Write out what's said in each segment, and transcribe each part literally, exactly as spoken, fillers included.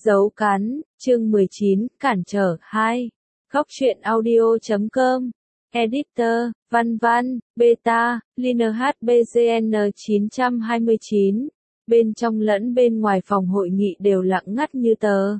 Dấu cắn, chương mười chín, cản trở, hai. Góc truyện audio chấm com. Editor, Văn Văn, Beta, Liner hát bê giê en chín hai chín. Bên trong lẫn bên ngoài phòng hội nghị đều lặng ngắt như tờ.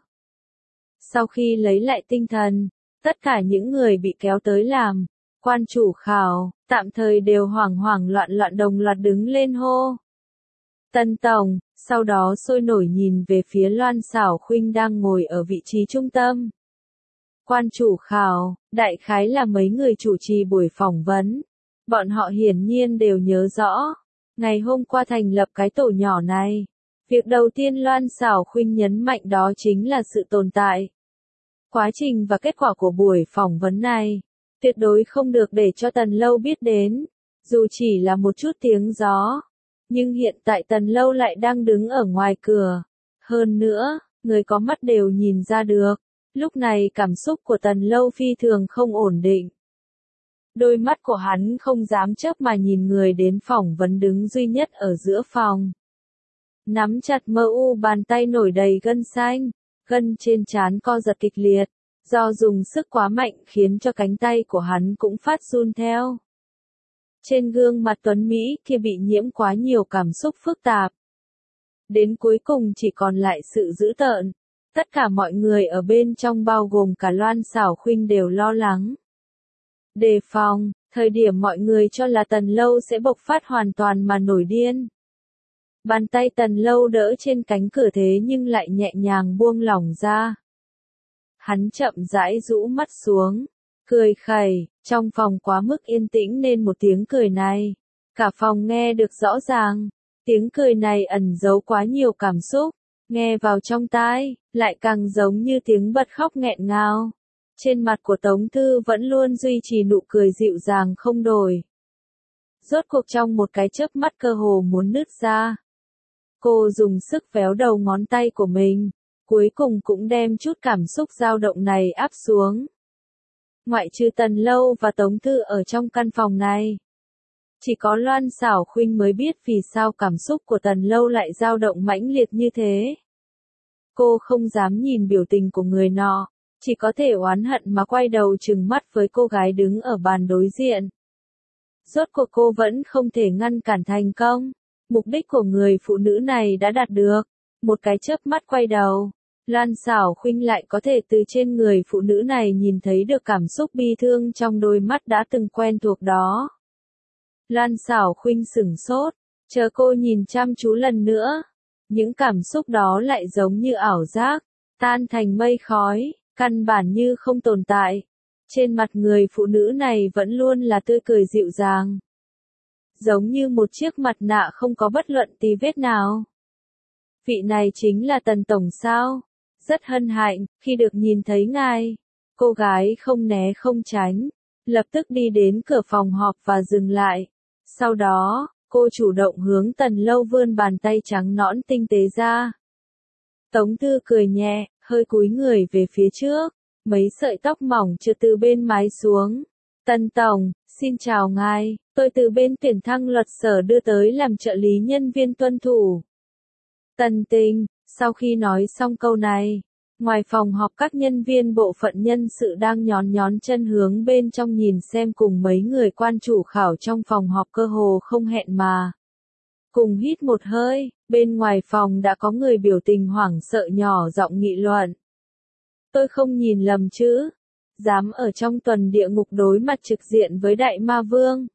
Sau khi lấy lại tinh thần, tất cả những người bị kéo tới làm quan chủ khảo, tạm thời đều hoảng hoảng loạn loạn đồng loạt đứng lên hô. Tân Tổng, sau đó sôi nổi nhìn về phía Loan Xảo Khuynh đang ngồi ở vị trí trung tâm. Quan chủ khảo, đại khái là mấy người chủ trì buổi phỏng vấn. Bọn họ hiển nhiên đều nhớ rõ. Ngày hôm qua thành lập cái tổ nhỏ này. Việc đầu tiên Loan Xảo Khuynh nhấn mạnh đó chính là sự tồn tại. Quá trình và kết quả của buổi phỏng vấn này, tuyệt đối không được để cho Tần Lâu biết đến, dù chỉ là một chút tiếng gió. Nhưng hiện tại Tần Lâu lại đang đứng ở ngoài cửa. Hơn nữa, người có mắt đều nhìn ra được, lúc này cảm xúc của Tần Lâu phi thường không ổn định. Đôi mắt của hắn không dám chớp mà nhìn người đến phỏng vấn đứng duy nhất ở giữa phòng. Nắm chặt mờ u bàn tay nổi đầy gân xanh, gân trên trán co giật kịch liệt, do dùng sức quá mạnh khiến cho cánh tay của hắn cũng phát run theo. Trên gương mặt tuấn Mỹ kia bị nhiễm quá nhiều cảm xúc phức tạp. Đến cuối cùng chỉ còn lại sự dữ tợn. Tất cả mọi người ở bên trong bao gồm cả Loan Xảo Khuynh đều lo lắng. Đề phòng, thời điểm mọi người cho là Tần Lâu sẽ bộc phát hoàn toàn mà nổi điên. Bàn tay Tần Lâu đỡ trên cánh cửa thế nhưng lại nhẹ nhàng buông lỏng ra. Hắn chậm rãi rũ mắt xuống, cười khẩy, trong phòng quá mức yên tĩnh nên một tiếng cười này, cả phòng nghe được rõ ràng. Tiếng cười này ẩn giấu quá nhiều cảm xúc, nghe vào trong tai, lại càng giống như tiếng bật khóc nghẹn ngào. Trên mặt của Tống Thư vẫn luôn duy trì nụ cười dịu dàng không đổi. Rốt cuộc trong một cái chớp mắt cơ hồ muốn nứt ra. Cô dùng sức véo đầu ngón tay của mình, cuối cùng cũng đem chút cảm xúc dao động này áp xuống. Ngoại trừ Tần Lâu và Tống Thư ở trong căn phòng này, chỉ có Loan Xảo Khuynh mới biết vì sao cảm xúc của Tần Lâu lại dao động mãnh liệt như thế. Cô không dám nhìn biểu tình của người nọ, chỉ có thể oán hận mà quay đầu trừng mắt với cô gái đứng ở bàn đối diện. Rốt cuộc cô vẫn không thể ngăn cản thành công. Mục đích của người phụ nữ này đã đạt được. Một cái chớp mắt quay đầu, Loan Xảo Khuynh lại có thể từ trên người phụ nữ này nhìn thấy được cảm xúc bi thương trong đôi mắt đã từng quen thuộc đó. Loan Xảo Khuynh sửng sốt, chờ cô nhìn chăm chú lần nữa. Những cảm xúc đó lại giống như ảo giác, tan thành mây khói, căn bản như không tồn tại. Trên mặt người phụ nữ này vẫn luôn là tươi cười dịu dàng. Giống như một chiếc mặt nạ không có bất luận tí vết nào. Vị này chính là Tần Tổng sao? Rất hân hạnh, khi được nhìn thấy ngài. Cô gái không né không tránh, lập tức đi đến cửa phòng họp và dừng lại. Sau đó, cô chủ động hướng Tần Lâu vươn bàn tay trắng nõn tinh tế ra. Tống Thư cười nhẹ, hơi cúi người về phía trước, mấy sợi tóc mỏng trượt từ bên mái xuống. Tần Tổng, xin chào ngài, tôi từ bên tuyển thăng luật sở đưa tới làm trợ lý nhân viên tuân thủ. Tần Tình, sau khi nói xong câu này, ngoài phòng họp các nhân viên bộ phận nhân sự đang nhón nhón chân hướng bên trong nhìn xem cùng mấy người quan chủ khảo trong phòng họp cơ hồ không hẹn mà. Cùng hít một hơi, bên ngoài phòng đã có người biểu tình hoảng sợ nhỏ giọng nghị luận. Tôi không nhìn lầm chứ, dám ở trong tuần địa ngục đối mặt trực diện với Đại Ma Vương.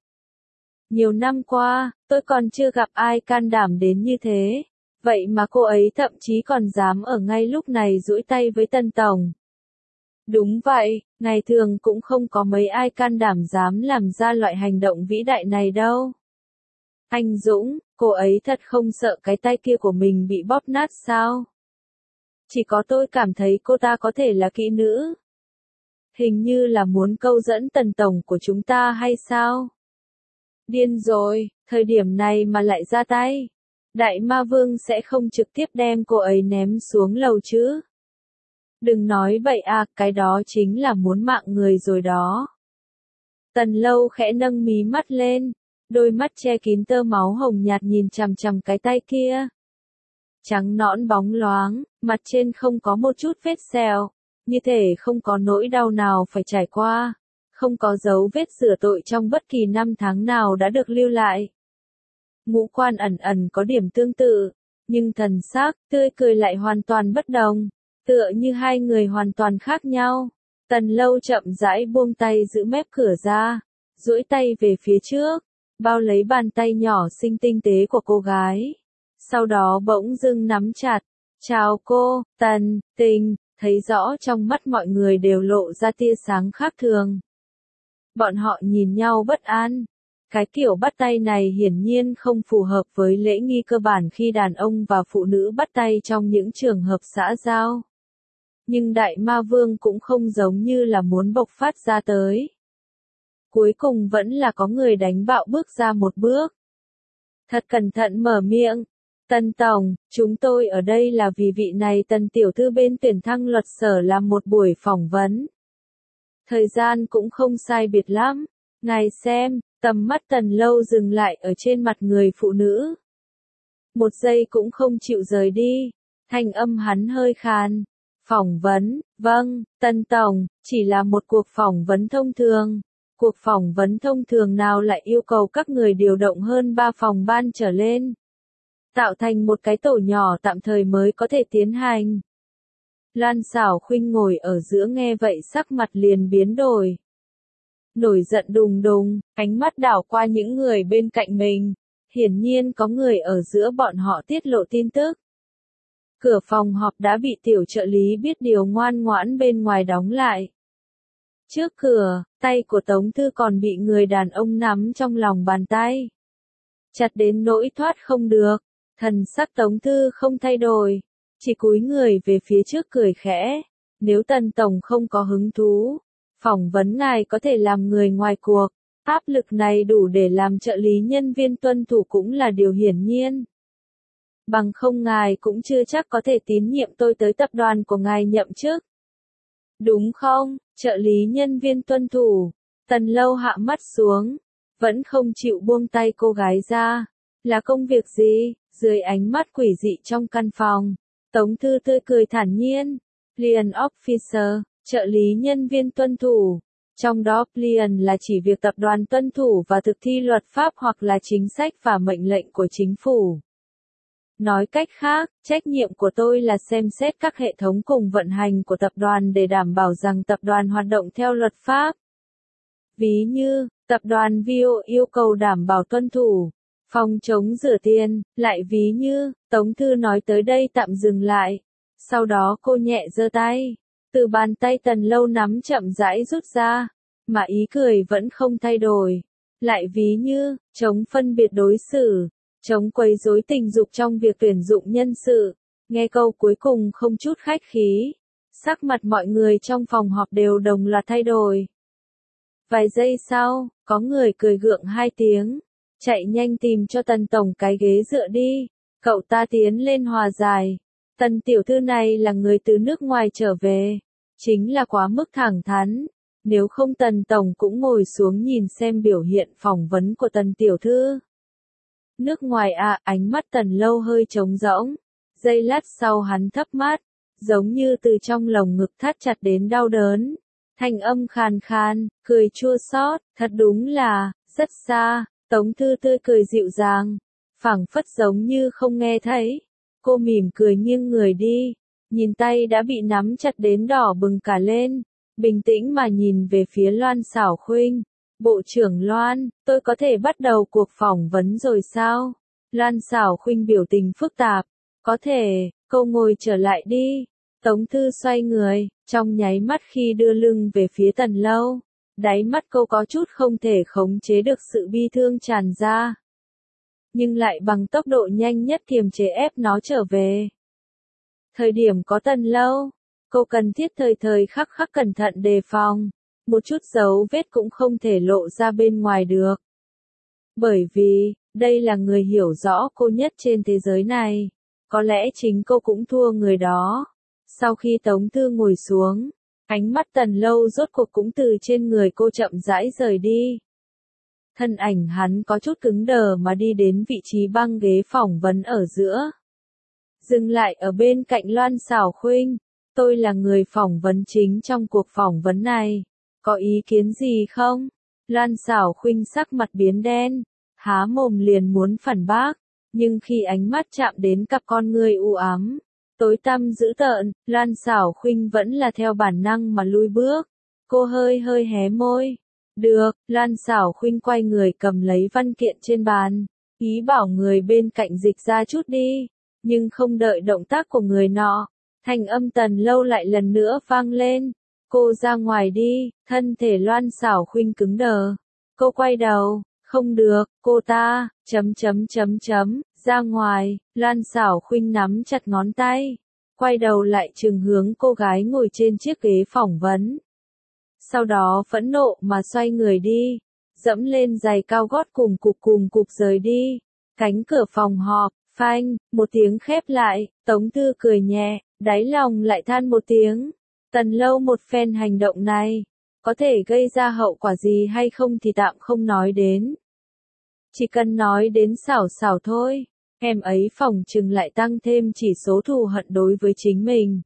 Nhiều năm qua, tôi còn chưa gặp ai can đảm đến như thế. Vậy mà cô ấy thậm chí còn dám ở ngay lúc này duỗi tay với Tần Tổng. Đúng vậy, ngày thường cũng không có mấy ai can đảm dám làm ra loại hành động vĩ đại này đâu. Anh Dũng, cô ấy thật không sợ cái tay kia của mình bị bóp nát sao? Chỉ có tôi cảm thấy cô ta có thể là kỹ nữ. Hình như là muốn câu dẫn Tần Tổng của chúng ta hay sao? Điên rồi, thời điểm này mà lại ra tay. Đại Ma Vương sẽ không trực tiếp đem cô ấy ném xuống lầu chứ. Đừng nói bậy à, cái đó chính là muốn mạng người rồi đó. Tần Lâu khẽ nâng mí mắt lên, đôi mắt che kín tơ máu hồng nhạt nhìn chằm chằm cái tay kia. trắng nõn bóng loáng, mặt trên không có một chút vết sẹo, như thể không có nỗi đau nào phải trải qua, không có dấu vết rửa tội trong bất kỳ năm tháng nào đã được lưu lại. Ngũ quan ẩn ẩn có điểm tương tự, nhưng thần sắc, tươi cười lại hoàn toàn bất đồng, tựa như hai người hoàn toàn khác nhau. Tần Lâu chậm rãi buông tay giữ mép cửa ra, duỗi tay về phía trước, bao lấy bàn tay nhỏ xinh tinh tế của cô gái. Sau đó bỗng dưng nắm chặt. Chào cô, Tần, Tình, thấy rõ trong mắt mọi người đều lộ ra tia sáng khác thường. Bọn họ nhìn nhau bất an. Cái kiểu bắt tay này hiển nhiên không phù hợp với lễ nghi cơ bản khi đàn ông và phụ nữ bắt tay trong những trường hợp xã giao. Nhưng Đại Ma Vương cũng không giống như là muốn bộc phát ra tới. Cuối cùng vẫn là có người đánh bạo bước ra một bước. Thật cẩn thận mở miệng. Tần Tổng, chúng tôi ở đây là vì vị này Tần Tiểu Thư bên tuyển thăng luật sở làm một buổi phỏng vấn. Thời gian cũng không sai biệt lắm. Ngài xem, tầm mắt Tần Lâu dừng lại ở trên mặt người phụ nữ. Một giây cũng không chịu rời đi. Thanh âm hắn hơi khàn. Phỏng vấn, vâng, Tần Tổng, chỉ là một cuộc phỏng vấn thông thường. Cuộc phỏng vấn thông thường nào lại yêu cầu các người điều động hơn ba phòng ban trở lên. Tạo thành một cái tổ nhỏ tạm thời mới có thể tiến hành. Lan Xảo Khuynh ngồi ở giữa nghe vậy sắc mặt liền biến đổi. Nổi giận đùng đùng, ánh mắt đảo qua những người bên cạnh mình. Hiển nhiên có người ở giữa bọn họ tiết lộ tin tức. Cửa phòng họp đã bị tiểu trợ lý biết điều ngoan ngoãn bên ngoài đóng lại. Trước cửa, tay của Tống Thư còn bị người đàn ông nắm trong lòng bàn tay. Chặt đến nỗi thoát không được. Thần sắc Tống Thư không thay đổi, chỉ cúi người về phía trước cười khẽ. Nếu Tần Tổng không có hứng thú, phỏng vấn ngài có thể làm người ngoài cuộc. Áp lực này đủ để làm trợ lý nhân viên tuân thủ cũng là điều hiển nhiên. Bằng không ngài cũng chưa chắc có thể tín nhiệm tôi tới tập đoàn của ngài nhậm chức. Đúng không, trợ lý nhân viên tuân thủ. Tần Lâu hạ mắt xuống, vẫn không chịu buông tay cô gái ra. Là công việc gì? Dưới ánh mắt quỷ dị trong căn phòng, Tống Thư tươi cười thản nhiên. Plian Officer, trợ lý nhân viên tuân thủ. Trong đó Plian là chỉ việc tập đoàn tuân thủ và thực thi luật pháp hoặc là chính sách và mệnh lệnh của chính phủ. Nói cách khác, trách nhiệm của tôi là xem xét các hệ thống cùng vận hành của tập đoàn để đảm bảo rằng tập đoàn hoạt động theo luật pháp. Ví như, tập đoàn vê o yêu cầu đảm bảo tuân thủ, phòng chống rửa tiền, lại ví như, Tống Thư nói tới đây tạm dừng lại. Sau đó cô nhẹ giơ tay, từ bàn tay Tần Lâu nắm chậm rãi rút ra, mà ý cười vẫn không thay đổi. Lại ví như, chống phân biệt đối xử, chống quấy rối tình dục trong việc tuyển dụng nhân sự. Nghe câu cuối cùng không chút khách khí, sắc mặt mọi người trong phòng họp đều đồng loạt thay đổi. Vài giây sau, có người cười gượng hai tiếng, chạy nhanh tìm cho Tần Tổng cái ghế dựa đi, cậu ta tiến lên hòa giải. Tần tiểu thư này là người từ nước ngoài trở về, chính là quá mức thẳng thắn, nếu không Tần Tổng cũng ngồi xuống nhìn xem biểu hiện phỏng vấn của Tần tiểu thư. Nước ngoài à, ánh mắt Tần Lâu hơi trống rỗng, giây lát sau hắn thấp mắt, giống như từ trong lồng ngực thắt chặt đến đau đớn. Thanh âm khàn khàn, cười chua xót, thật đúng là, rất xa. Tống Thư tươi cười dịu dàng, phảng phất giống như không nghe thấy. Cô mỉm cười nghiêng người đi, nhìn tay đã bị nắm chặt đến đỏ bừng cả lên, bình tĩnh mà nhìn về phía Loan Xảo Khuynh. Bộ trưởng Loan, tôi có thể bắt đầu cuộc phỏng vấn rồi sao? Loan Xảo Khuynh biểu tình phức tạp. Có thể, cô ngồi trở lại đi. Tống Thư xoay người, trong nháy mắt khi đưa lưng về phía Tần Lâu. Đáy mắt cô có chút không thể khống chế được sự bi thương tràn ra. Nhưng lại bằng tốc độ nhanh nhất kiềm chế ép nó trở về. Thời điểm có Tần Lâu, cô cần thiết thời thời khắc khắc cẩn thận đề phòng. Một chút dấu vết cũng không thể lộ ra bên ngoài được. Bởi vì, đây là người hiểu rõ cô nhất trên thế giới này. Có lẽ chính cô cũng thua người đó. Sau khi Tống Thư ngồi xuống, ánh mắt Tần Lâu rốt cuộc cũng từ trên người cô chậm rãi rời đi. Thân ảnh hắn có chút cứng đờ mà đi đến vị trí băng ghế phỏng vấn ở giữa. dừng lại ở bên cạnh Loan Xảo Khuynh. Tôi là người phỏng vấn chính trong cuộc phỏng vấn này. Có ý kiến gì không? Loan Xảo Khuynh sắc mặt biến đen, há mồm liền muốn phản bác, nhưng khi ánh mắt chạm đến cặp con ngươi u ám, tối tăm dữ tợn, Loan Xảo Khuynh vẫn là theo bản năng mà lui bước. Cô hơi hơi hé môi. Được, Loan Xảo Khuynh quay người cầm lấy văn kiện trên bàn, ý bảo người bên cạnh dịch ra chút đi, nhưng không đợi động tác của người nọ, thanh âm Tần Lâu lại lần nữa vang lên. Cô ra ngoài đi, thân thể Loan Xảo Khuynh cứng đờ. Cô quay đầu, không được, cô ta, chấm chấm chấm chấm, ra ngoài, Loan Xảo Khuynh nắm chặt ngón tay, quay đầu lại trừng hướng cô gái ngồi trên chiếc ghế phỏng vấn. Sau đó phẫn nộ mà xoay người đi, dẫm lên giày cao gót cùng cục cùng cục rời đi. Cánh cửa phòng họp, phanh, một tiếng khép lại, Tống Tư cười nhẹ, đáy lòng lại than một tiếng. Tần Lâu một phen hành động này, có thể gây ra hậu quả gì hay không thì tạm không nói đến. Chỉ cần nói đến xảo xảo thôi, em ấy phỏng chừng lại tăng thêm chỉ số thù hận đối với chính mình.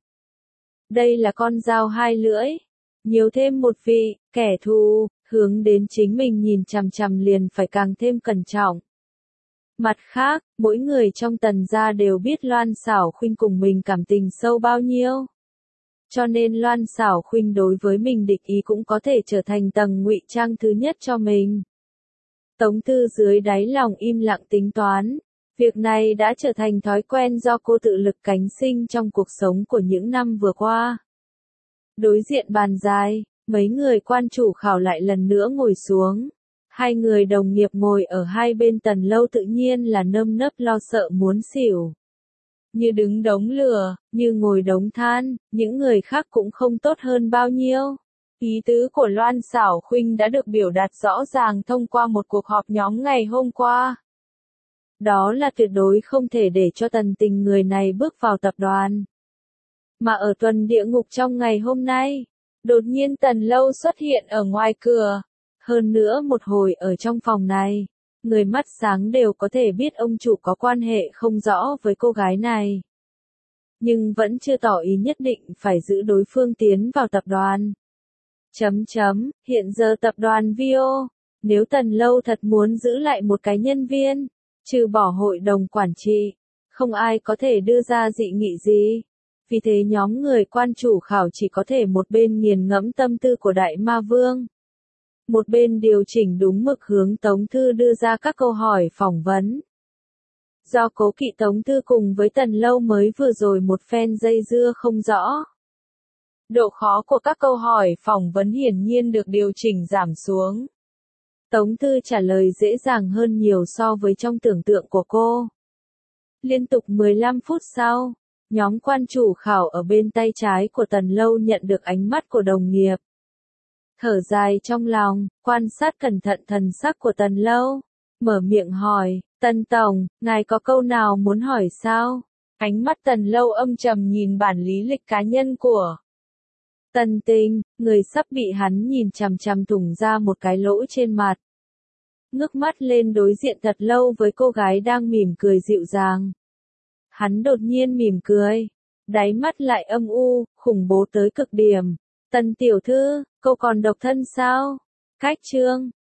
Đây là con dao hai lưỡi, nhiều thêm một vị, kẻ thù, hướng đến chính mình nhìn chằm chằm liền phải càng thêm cẩn trọng. Mặt khác, mỗi người trong Tần gia đều biết Loan Xảo Khuynh cùng mình cảm tình sâu bao nhiêu. Cho nên Loan Xảo Khuynh đối với mình địch ý cũng có thể trở thành tầng ngụy trang thứ nhất cho mình. Tống Tư dưới đáy lòng im lặng tính toán, việc này đã trở thành thói quen do cô tự lực cánh sinh trong cuộc sống của những năm vừa qua. Đối diện bàn dài, mấy người quan chủ khảo lại lần nữa ngồi xuống. Hai người đồng nghiệp ngồi ở hai bên Tần Lâu tự nhiên là nơm nớp lo sợ muốn xỉu. Như đứng đống lửa, như ngồi đống than, những người khác cũng không tốt hơn bao nhiêu. Ý tứ của Loan Xảo Khuynh đã được biểu đạt rõ ràng thông qua một cuộc họp nhóm ngày hôm qua. Đó là tuyệt đối không thể để cho Tần Tình người này bước vào tập đoàn. Mà ở tuần địa ngục trong ngày hôm nay, đột nhiên Tần Lâu xuất hiện ở ngoài cửa. Hơn nữa một hồi ở trong phòng này, người mắt sáng đều có thể biết ông chủ có quan hệ không rõ với cô gái này. Nhưng vẫn chưa tỏ ý nhất định phải giữ đối phương tiến vào tập đoàn. Chấm chấm, hiện giờ tập đoàn vê o, nếu Tần Lâu thật muốn giữ lại một cái nhân viên, trừ bỏ hội đồng quản trị, không ai có thể đưa ra dị nghị gì. Vì thế nhóm người quan chủ khảo chỉ có thể một bên nghiền ngẫm tâm tư của Đại Ma Vương, một bên điều chỉnh đúng mực hướng Tống Thư đưa ra các câu hỏi phỏng vấn. Do cố kỵ Tống Thư cùng với Tần Lâu mới vừa rồi một phen dây dưa không rõ. Độ khó của các câu hỏi phỏng vấn hiển nhiên được điều chỉnh giảm xuống. Tống Thư trả lời dễ dàng hơn nhiều so với trong tưởng tượng của cô. Liên tục mười lăm phút sau, nhóm quan chủ khảo ở bên tay trái của Tần Lâu nhận được ánh mắt của đồng nghiệp. Thở dài trong lòng, quan sát cẩn thận thần sắc của Tần Lâu, mở miệng hỏi, Tần Tổng, ngài có câu nào muốn hỏi sao? Ánh mắt Tần Lâu âm trầm nhìn bản lý lịch cá nhân của Tần Tình, người sắp bị hắn nhìn chằm chằm thủng ra một cái lỗ trên mặt. Ngước mắt lên đối diện thật lâu với cô gái đang mỉm cười dịu dàng. Hắn đột nhiên mỉm cười, đáy mắt lại âm u, khủng bố tới cực điểm. Tần tiểu thư, cô còn độc thân sao? Cách chương,